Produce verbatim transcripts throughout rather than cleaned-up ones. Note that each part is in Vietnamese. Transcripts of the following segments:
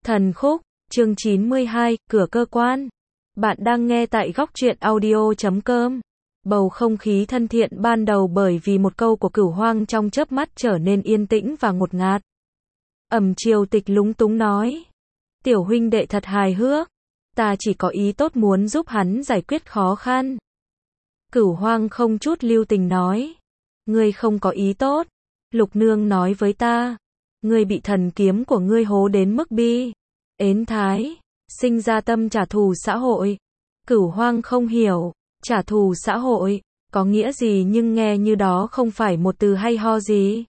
Thần khúc, chương chín mươi hai, cửa cơ quan. Bạn đang nghe tại góc truyện audio chấm com. Bầu không khí thân thiện ban đầu bởi vì một câu của Cửu Hoang trong chớp mắt trở nên yên tĩnh và ngột ngạt. Ẩm Triều Tịch lúng túng nói. Tiểu huynh đệ thật hài hước. Ta chỉ có ý tốt muốn giúp hắn giải quyết khó khăn. Cửu Hoang không chút lưu tình nói. Ngươi không có ý tốt. Lục nương nói với ta. Ngươi bị thần kiếm của ngươi hố đến mức bi. Ến thái. Sinh ra tâm trả thù xã hội. Cửu Hoang không hiểu. Trả thù xã hội. Có nghĩa gì nhưng nghe như đó không phải một từ hay ho gì.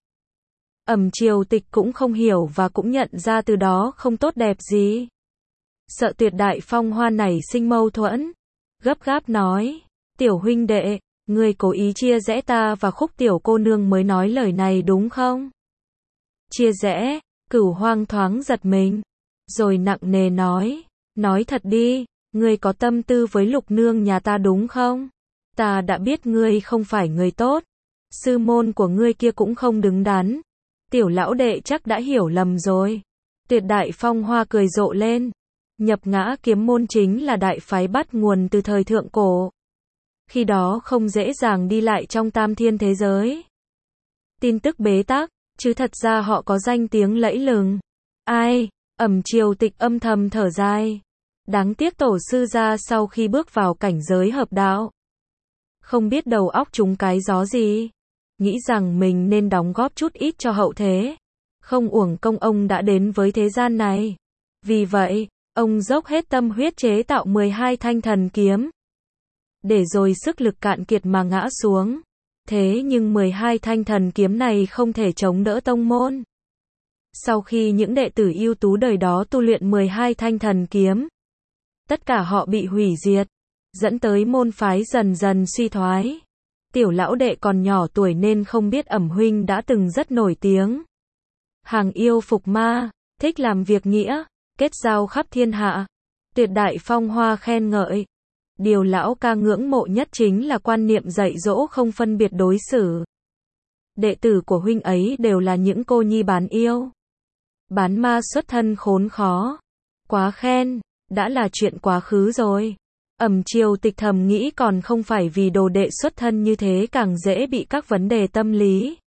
Ẩm Triều Tịch cũng không hiểu và cũng nhận ra từ đó không tốt đẹp gì. Sợ Tuyệt Đại Phong Hoa nảy sinh mâu thuẫn. Gấp gáp nói. Tiểu huynh đệ, ngươi cố ý chia rẽ ta và Khúc tiểu cô nương mới nói lời này đúng không? Chia rẽ, Cửu Hoang thoáng giật mình. Rồi nặng nề nói. Nói thật đi, ngươi có tâm tư với Lục nương nhà ta đúng không? Ta đã biết ngươi không phải người tốt. Sư môn của ngươi kia cũng không đứng đắn. Tiểu lão đệ chắc đã hiểu lầm rồi. Tuyệt Đại Phong Hoa cười rộ lên. Nhập Ngã kiếm môn chính là đại phái bắt nguồn từ thời thượng cổ. Khi đó không dễ dàng đi lại trong tam thiên thế giới. Tin tức bế tắc, chứ thật ra họ có danh tiếng lẫy lừng. Ai? Ẩm Triều Tịch âm thầm thở dài. Đáng tiếc tổ sư gia sau khi bước vào cảnh giới hợp đạo. Không biết đầu óc chúng cái gió gì. Nghĩ rằng mình nên đóng góp chút ít cho hậu thế. Không uổng công ông đã đến với thế gian này. Vì vậy, ông dốc hết tâm huyết chế tạo mười hai thanh thần kiếm. Để rồi sức lực cạn kiệt mà ngã xuống. Thế nhưng mười hai thanh thần kiếm này không thể chống đỡ tông môn. Sau khi những đệ tử ưu tú đời đó tu luyện mười hai thanh thần kiếm, tất cả họ bị hủy diệt, dẫn tới môn phái dần dần suy thoái. Tiểu lão đệ còn nhỏ tuổi nên không biết Ẩm huynh đã từng rất nổi tiếng. Hàng yêu phục ma, thích làm việc nghĩa, kết giao khắp thiên hạ. Tuyệt Đại Phong Hoa khen ngợi. Điều lão ca ngưỡng mộ nhất chính là quan niệm dạy dỗ không phân biệt đối xử. Đệ tử của huynh ấy đều là những cô nhi bán yêu. Bán ma xuất thân khốn khó. Quá khen, đã là chuyện quá khứ rồi. Ẩm Triều Tịch thầm nghĩ còn không phải vì đồ đệ xuất thân như thế càng dễ bị các vấn đề tâm lý.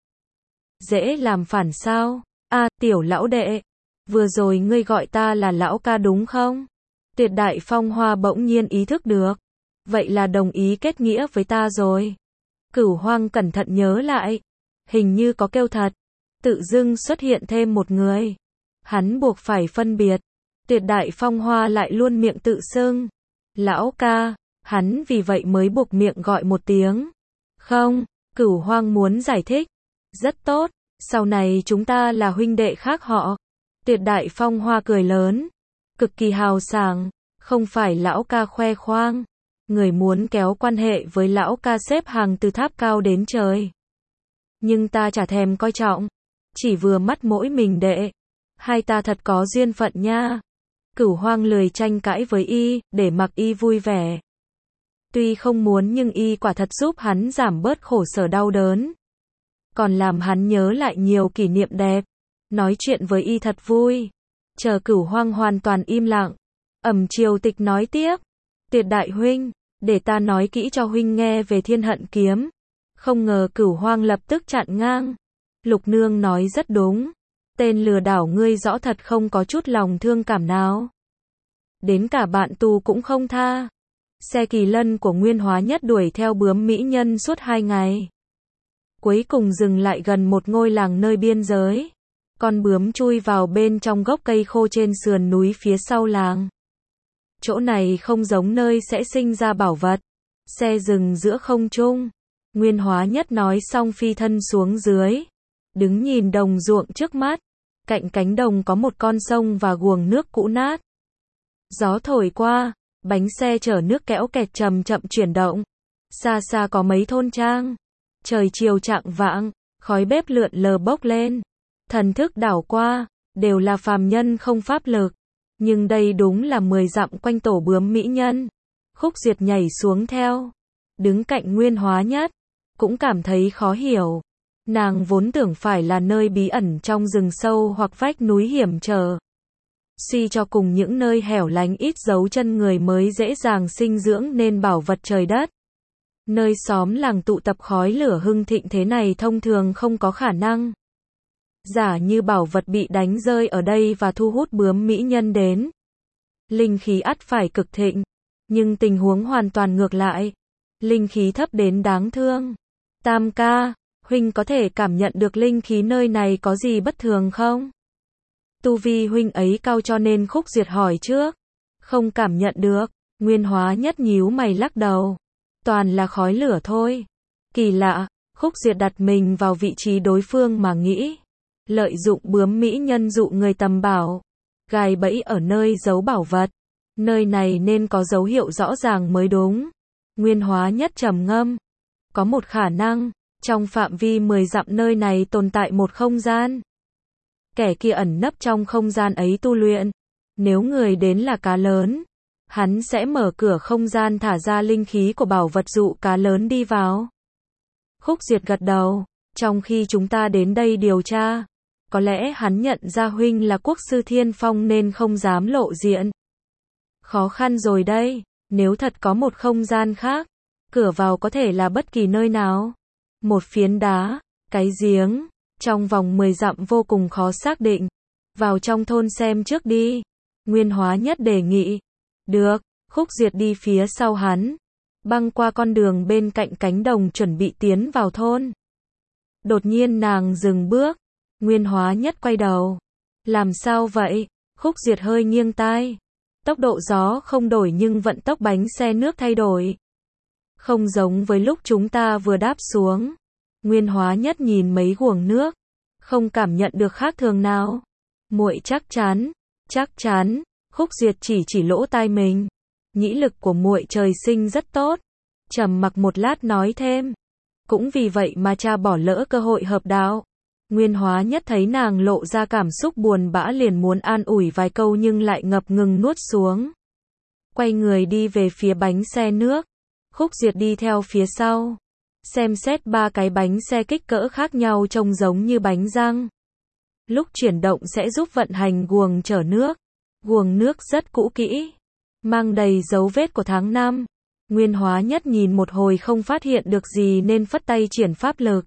Dễ làm phản sao? À, tiểu lão đệ. Vừa rồi ngươi gọi ta là lão ca đúng không? Tuyệt Đại Phong Hoa bỗng nhiên ý thức được. Vậy là đồng ý kết nghĩa với ta rồi. Cửu Hoang cẩn thận nhớ lại. Hình như có kêu thật. Tự dưng xuất hiện thêm một người. Hắn buộc phải phân biệt. Tuyệt Đại Phong Hoa lại luôn miệng tự xưng. Lão ca. Hắn vì vậy mới buộc miệng gọi một tiếng. Không, Cửu Hoang muốn giải thích. Rất tốt, sau này chúng ta là huynh đệ khác họ. Tuyệt Đại Phong Hoa cười lớn. Cực kỳ hào sảng. Không phải lão ca khoe khoang. Người muốn kéo quan hệ với lão ca xếp hàng từ tháp cao đến trời. Nhưng ta chả thèm coi trọng. Chỉ vừa mắt mỗi mình đệ. Hai ta thật có duyên phận nha. Cửu Hoang lười tranh cãi với y, để mặc y vui vẻ. Tuy không muốn nhưng y quả thật giúp hắn giảm bớt khổ sở đau đớn. Còn làm hắn nhớ lại nhiều kỷ niệm đẹp. Nói chuyện với y thật vui. Chờ Cửu Hoang hoàn toàn im lặng. Ẩm Triều Tịch nói tiếp. Tuyệt đại huynh, để ta nói kỹ cho huynh nghe về Thiên Hận kiếm. Không ngờ Cửu Hoang lập tức chặn ngang. Lục nương nói rất đúng. Tên lừa đảo ngươi rõ thật không có chút lòng thương cảm nào. Đến cả bạn tù cũng không tha. Xe kỳ lân của Nguyên Hóa Nhất đuổi theo bướm mỹ nhân suốt hai ngày. Cuối cùng dừng lại gần một ngôi làng nơi biên giới. Con bướm chui vào bên trong gốc cây khô trên sườn núi phía sau làng. Chỗ này không giống nơi sẽ sinh ra bảo vật. Xe dừng giữa không trung. Nguyên Hóa Nhất nói xong phi thân xuống dưới. Đứng nhìn đồng ruộng trước mắt. Cạnh cánh đồng có một con sông và guồng nước cũ nát. Gió thổi qua, bánh xe chở nước kéo kẹt chậm chậm chuyển động. Xa xa có mấy thôn trang. Trời chiều chạng vạng, khói bếp lượn lờ bốc lên. Thần thức đảo qua, đều là phàm nhân không pháp lực. Nhưng đây đúng là mười dặm quanh tổ bướm mỹ nhân. Khúc Diệt nhảy xuống theo. Đứng cạnh Nguyên Hóa Nhất. Cũng cảm thấy khó hiểu. Nàng vốn tưởng phải là nơi bí ẩn trong rừng sâu hoặc vách núi hiểm trở. Suy cho cùng những nơi hẻo lánh ít dấu chân người mới dễ dàng sinh dưỡng nên bảo vật trời đất. Nơi xóm làng tụ tập khói lửa hưng thịnh thế này thông thường không có khả năng. Giả như bảo vật bị đánh rơi ở đây và thu hút bướm mỹ nhân đến. Linh khí ắt phải cực thịnh. Nhưng tình huống hoàn toàn ngược lại. Linh khí thấp đến đáng thương. Tam ca, huynh có thể cảm nhận được linh khí nơi này có gì bất thường không? Tu vi huynh ấy cao cho nên Khúc Duyệt hỏi trước. Không cảm nhận được. Nguyên Hóa Nhất nhíu mày lắc đầu. Toàn là khói lửa thôi. Kỳ lạ, Khúc Duyệt đặt mình vào vị trí đối phương mà nghĩ. Lợi dụng bướm mỹ nhân dụ người tầm bảo. Gài bẫy ở nơi giấu bảo vật. Nơi này nên có dấu hiệu rõ ràng mới đúng. Nguyên Hóa Nhất trầm ngâm. Có một khả năng, trong phạm vi mười dặm nơi này tồn tại một không gian. Kẻ kia ẩn nấp trong không gian ấy tu luyện. Nếu người đến là cá lớn, hắn sẽ mở cửa không gian thả ra linh khí của bảo vật dụ cá lớn đi vào. Khúc Duyệt gật đầu. Trong khi chúng ta đến đây điều tra, có lẽ hắn nhận ra huynh là quốc sư Thiên Phong nên không dám lộ diện. Khó khăn rồi đây, nếu thật có một không gian khác, cửa vào có thể là bất kỳ nơi nào. Một phiến đá, cái giếng, trong vòng mười dặm vô cùng khó xác định. Vào trong thôn xem trước đi. Nguyên Hóa Nhất đề nghị. Được, Khúc Duyệt đi phía sau hắn. Băng qua con đường bên cạnh cánh đồng chuẩn bị tiến vào thôn. Đột nhiên nàng dừng bước. Nguyên Hóa Nhất quay đầu. Làm sao vậy? Khúc Duyệt hơi nghiêng tai. Tốc độ gió không đổi nhưng vận tốc bánh xe nước thay đổi. Không giống với lúc chúng ta vừa đáp xuống. Nguyên Hóa Nhất nhìn mấy guồng nước. Không cảm nhận được khác thường nào. Muội chắc chắn. Chắc chắn. Khúc Duyệt chỉ chỉ lỗ tai mình. Nhĩ lực của muội trời sinh rất tốt. Trầm mặc một lát nói thêm. Cũng vì vậy mà cha bỏ lỡ cơ hội hợp đạo. Nguyên Hóa Nhất thấy nàng lộ ra cảm xúc buồn bã liền muốn an ủi vài câu nhưng lại ngập ngừng nuốt xuống. Quay người đi về phía bánh xe nước. Khúc Duyệt đi theo phía sau. Xem xét ba cái bánh xe kích cỡ khác nhau trông giống như bánh răng. Lúc chuyển động sẽ giúp vận hành guồng chở nước. Guồng nước rất cũ kỹ. Mang đầy dấu vết của tháng năm. Nguyên Hóa Nhất nhìn một hồi không phát hiện được gì nên phất tay triển pháp lực.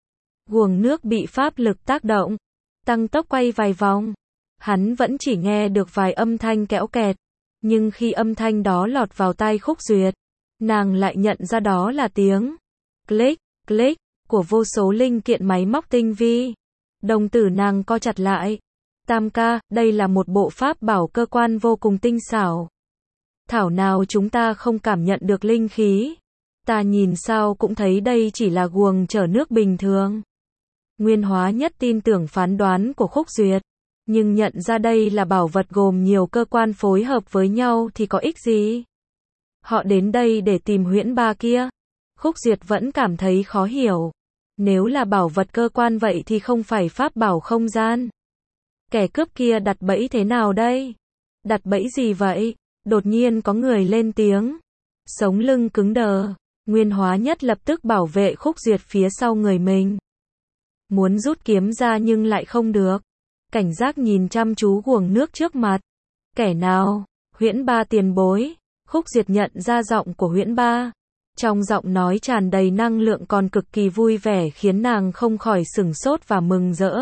Guồng nước bị pháp lực tác động. Tăng tốc quay vài vòng. Hắn vẫn chỉ nghe được vài âm thanh kẽo kẹt. Nhưng khi âm thanh đó lọt vào tai Khúc Duyệt, nàng lại nhận ra đó là tiếng click, click của vô số linh kiện máy móc tinh vi. Đồng tử nàng co chặt lại. Tam ca, đây là một bộ pháp bảo cơ quan vô cùng tinh xảo. Thảo nào chúng ta không cảm nhận được linh khí. Ta nhìn sao cũng thấy đây chỉ là guồng chở nước bình thường. Nguyên Hóa Nhất tin tưởng phán đoán của Khúc Duyệt. Nhưng nhận ra đây là bảo vật gồm nhiều cơ quan phối hợp với nhau thì có ích gì? Họ đến đây để tìm huyễn ba kia. Khúc Duyệt vẫn cảm thấy khó hiểu. Nếu là bảo vật cơ quan vậy thì không phải pháp bảo không gian. Kẻ cướp kia đặt bẫy thế nào đây? Đặt bẫy gì vậy? Đột nhiên có người lên tiếng. Sống lưng cứng đờ. Nguyên Hóa Nhất lập tức bảo vệ Khúc Duyệt phía sau người mình. Muốn rút kiếm ra nhưng lại không được. Cảnh giác nhìn chăm chú guồng nước trước mặt. Kẻ nào? Huyễn Ba tiền bối. Khúc Duyệt nhận ra giọng của Huyễn Ba. Trong giọng nói tràn đầy năng lượng còn cực kỳ vui vẻ khiến nàng không khỏi sửng sốt và mừng rỡ.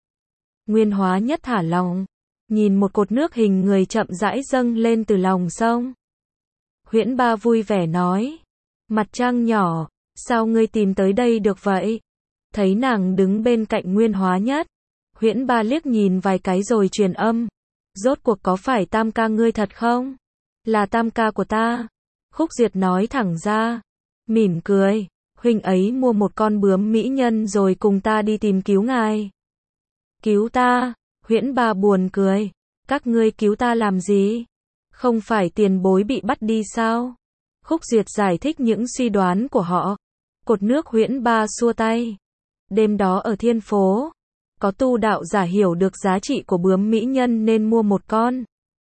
Nguyên Hóa Nhất thả lòng. Nhìn một cột nước hình người chậm rãi dâng lên từ lòng sông. Huyễn Ba vui vẻ nói. Mặt trăng nhỏ, sao ngươi tìm tới đây được vậy? Thấy nàng đứng bên cạnh Nguyên Hóa Nhất. Huyễn Ba liếc nhìn vài cái rồi truyền âm. Rốt cuộc có phải tam ca ngươi thật không? Là tam ca của ta. Khúc Duyệt nói thẳng ra. Mỉm cười. Huynh ấy mua một con bướm mỹ nhân rồi cùng ta đi tìm cứu ngài. Cứu ta? Huyễn Ba buồn cười. Các ngươi cứu ta làm gì? Không phải tiền bối bị bắt đi sao? Khúc Duyệt giải thích những suy đoán của họ. Cột nước Huyễn Ba xua tay. Đêm đó ở Thiên Phố, có tu đạo giả hiểu được giá trị của bướm mỹ nhân nên mua một con.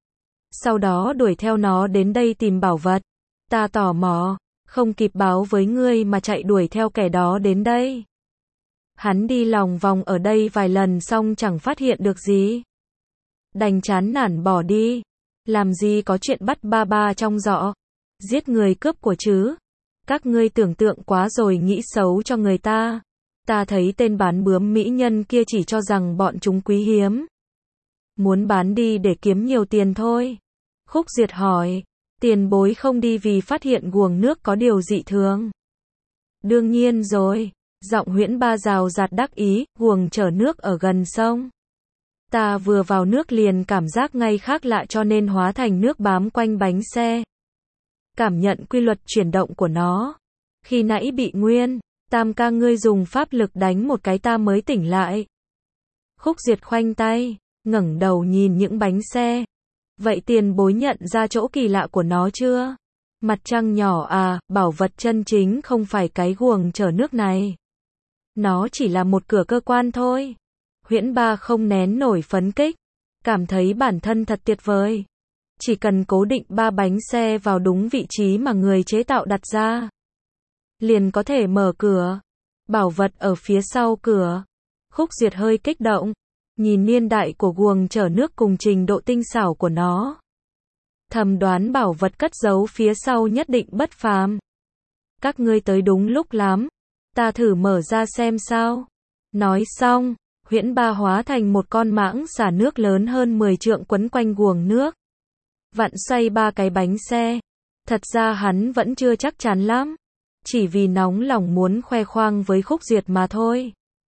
Sau đó đuổi theo nó đến đây tìm bảo vật. Ta tò mò, không kịp báo với ngươi mà chạy đuổi theo kẻ đó đến đây. Hắn đi lòng vòng ở đây vài lần xong chẳng phát hiện được gì. đành chán nản bỏ đi. Làm gì có chuyện bắt ba ba trong giỏ, giết người cướp của chứ. Các ngươi tưởng tượng quá rồi, nghĩ xấu cho người ta. Ta thấy tên bán bướm mỹ nhân kia chỉ cho rằng bọn chúng quý hiếm, muốn bán đi để kiếm nhiều tiền thôi. Khúc Duyệt hỏi, tiền bối không đi vì phát hiện guồng nước có điều dị thường? Đương nhiên rồi, giọng Huyễn Ba rào rạt đắc ý, guồng chở nước ở gần sông. Ta vừa vào nước liền cảm giác ngay khác lạ cho nên hóa thành nước bám quanh bánh xe. Cảm nhận quy luật chuyển động của nó. Khi nãy bị Nguyên Tam ca ngươi dùng pháp lực đánh một cái ta mới tỉnh lại. Khúc Duyệt khoanh tay, ngẩng đầu nhìn những bánh xe. Vậy tiền bối nhận ra chỗ kỳ lạ của nó chưa? Mặt trăng nhỏ à, bảo vật chân chính không phải cái guồng chở nước này. Nó chỉ là một cửa cơ quan thôi. Huyễn Ba không nén nổi phấn kích, cảm thấy bản thân thật tuyệt vời. Chỉ cần cố định ba bánh xe vào đúng vị trí mà người chế tạo đặt ra, liền có thể mở cửa. Bảo vật ở phía sau cửa. Khúc Duyệt hơi kích động, nhìn niên đại của guồng chở nước cùng trình độ tinh xảo của nó. Thầm đoán bảo vật cất giấu phía sau nhất định bất phàm. Các ngươi tới đúng lúc lắm, ta thử mở ra xem sao. Nói xong, Huyễn Ba hóa thành một con mãng xà nước lớn hơn mười trượng quấn quanh guồng nước, vặn xoay ba cái bánh xe. Thật ra hắn vẫn chưa chắc chắn lắm, chỉ vì nóng lòng muốn khoe khoang với Khúc Duyệt mà thôi.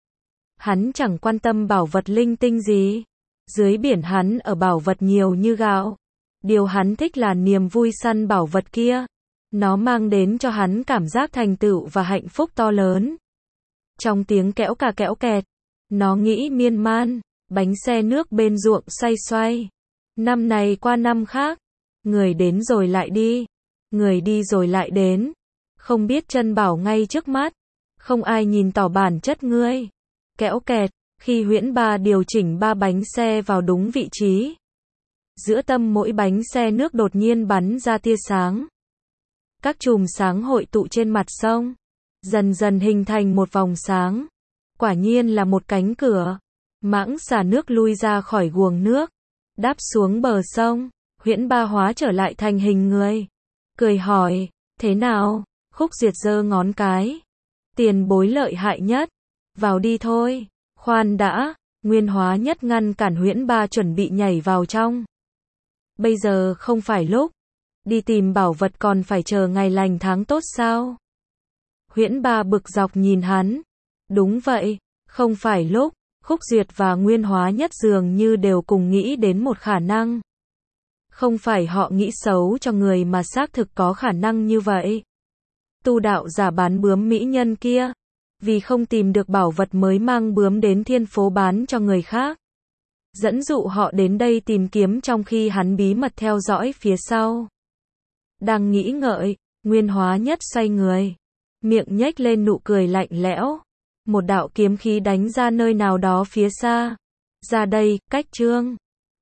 Hắn chẳng quan tâm bảo vật linh tinh gì. Dưới biển hắn ở bảo vật nhiều như gạo. Điều hắn thích là niềm vui săn bảo vật kia. Nó mang đến cho hắn cảm giác thành tựu và hạnh phúc to lớn. Trong tiếng kẽo cà kẽo kẹt, nó nghĩ miên man, bánh xe nước bên ruộng xoay xoay. Năm này qua năm khác, người đến rồi lại đi, người đi rồi lại đến. Không biết chân bảo ngay trước mắt, không ai nhìn tỏ bản chất ngươi. Kẽo kẹt, khi Huyễn Ba điều chỉnh ba bánh xe vào đúng vị trí, giữa tâm mỗi bánh xe nước đột nhiên bắn ra tia sáng. Các chùm sáng hội tụ trên mặt sông, dần dần hình thành một vòng sáng. Quả nhiên là một cánh cửa. Mãng xà nước lui ra khỏi guồng nước, đáp xuống bờ sông. Huyễn Ba hóa trở lại thành hình người, cười hỏi, thế nào? Khúc Duyệt giơ ngón cái, tiền bối lợi hại nhất, vào đi thôi. Khoan đã, Nguyên Hóa Nhất ngăn cản Huyễn Ba chuẩn bị nhảy vào trong. Bây giờ không phải lúc, đi tìm bảo vật còn phải chờ ngày lành tháng tốt sao? Huyễn Ba bực dọc nhìn hắn, đúng vậy, không phải lúc. Khúc Duyệt và Nguyên Hóa Nhất dường như đều cùng nghĩ đến một khả năng. Không phải họ nghĩ xấu cho người mà xác thực có khả năng như vậy. Tu đạo giả bán bướm mỹ nhân kia, vì không tìm được bảo vật mới mang bướm đến thiên phố bán cho người khác, dẫn dụ họ đến đây tìm kiếm trong khi hắn bí mật theo dõi phía sau. Đang nghĩ ngợi, Nguyên Hóa Nhất xoay người, miệng nhếch lên nụ cười lạnh lẽo. Một đạo kiếm khí đánh ra nơi nào đó phía xa. Ra đây, Cách Trương.